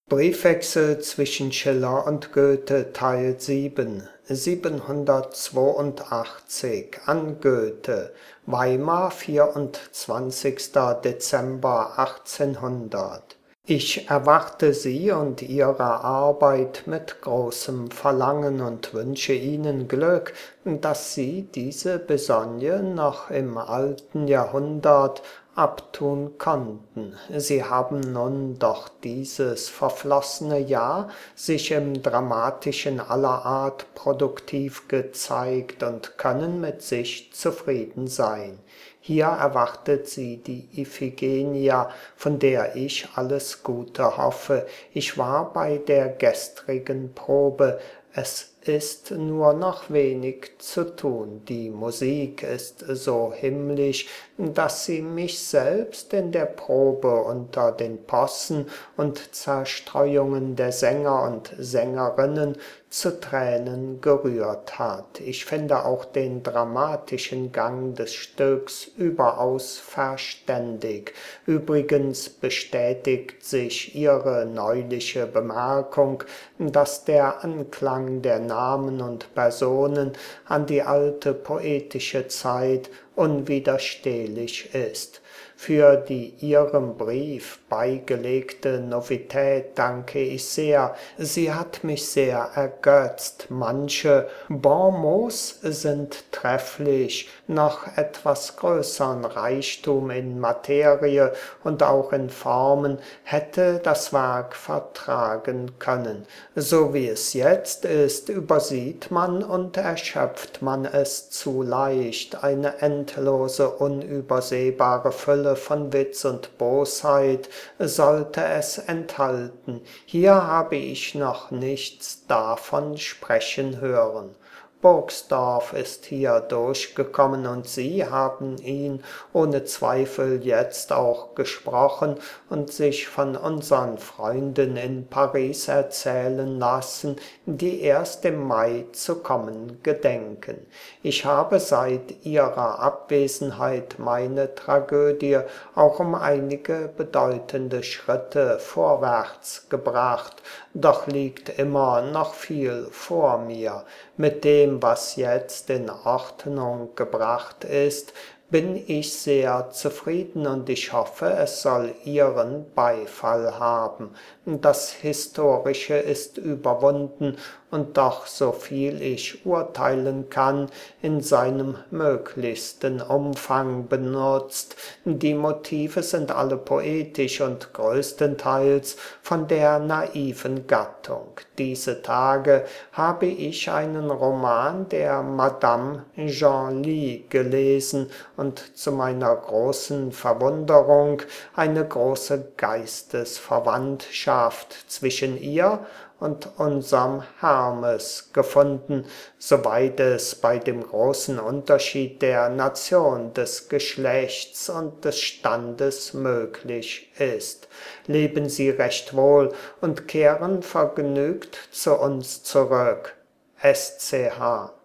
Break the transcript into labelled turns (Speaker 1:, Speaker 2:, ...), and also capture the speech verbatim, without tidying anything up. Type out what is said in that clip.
Speaker 1: Briefwechsel zwischen Schiller und Goethe Teil sieben, siebenhundertzweiundachtzig an Goethe, Weimar, vierundzwanzigster Dezember achtzehnhundert. Ich erwarte Sie und Ihre Arbeit mit großem Verlangen und wünsche Ihnen Glück, dass Sie diese Besogne noch im alten Jahrhundert abtun konnten. Sie haben nun doch dieses verflossene Jahr sich im Dramatischen aller Art produktiv gezeigt und können mit sich zufrieden sein. Hier erwartet Sie die Iphigenia, von der ich alles Gute hoffe. Ich war bei der gestrigen Probe. Es ist nur noch wenig zu tun. Die Musik ist so himmlisch, dass sie mich selbst in der Probe unter den Possen und Zerstreuungen der Sänger und Sängerinnen zu Tränen gerührt hat. Ich finde auch den dramatischen Gang des Stücks überaus verständig. Übrigens bestätigt sich Ihre neuliche Bemerkung, dass der Anklang der Namen und Personen an die alte poetische Zeit unwiderstehlich ist. Für die Ihrem Brief beigelegte Novität danke ich sehr. Sie hat mich sehr ergötzt. Manche Bonmots sind trefflich. Noch etwas größeren Reichtum in Materie und auch in Formen hätte das Werk vertragen können. So wie es jetzt ist, übersieht man und erschöpft man es zu leicht. Eine endlose, unübersehbare Fülle von Witz und Bosheit sollte es enthalten. Hier habe ich noch nichts davon sprechen hören. Burgsdorf ist hier durchgekommen und Sie haben ihn ohne Zweifel jetzt auch gesprochen und sich von unseren Freunden in Paris erzählen lassen, die erst im Mai zu kommen gedenken. Ich habe seit Ihrer Abwesenheit meine Tragödie auch um einige bedeutende Schritte vorwärts gebracht, doch liegt immer noch viel vor mir. Mit dem, was jetzt in Ordnung gebracht ist, bin ich sehr zufrieden und ich hoffe, es soll Ihren Beifall haben. Das Historische ist überwunden und doch, so viel ich urteilen kann, in seinem möglichsten Umfang benutzt. Die Motive sind alle poetisch und größtenteils von der naiven Gattung. Diese Tage habe ich einen Roman der Madame Genlis gelesen und zu meiner großen Verwunderung eine große Geistesverwandtschaft zwischen ihr und unserm Hermes gefunden, soweit es bei dem großen Unterschied der Nation, des Geschlechts und des Standes möglich ist. Leben Sie recht wohl und kehren vergnügt zu uns zurück. S C H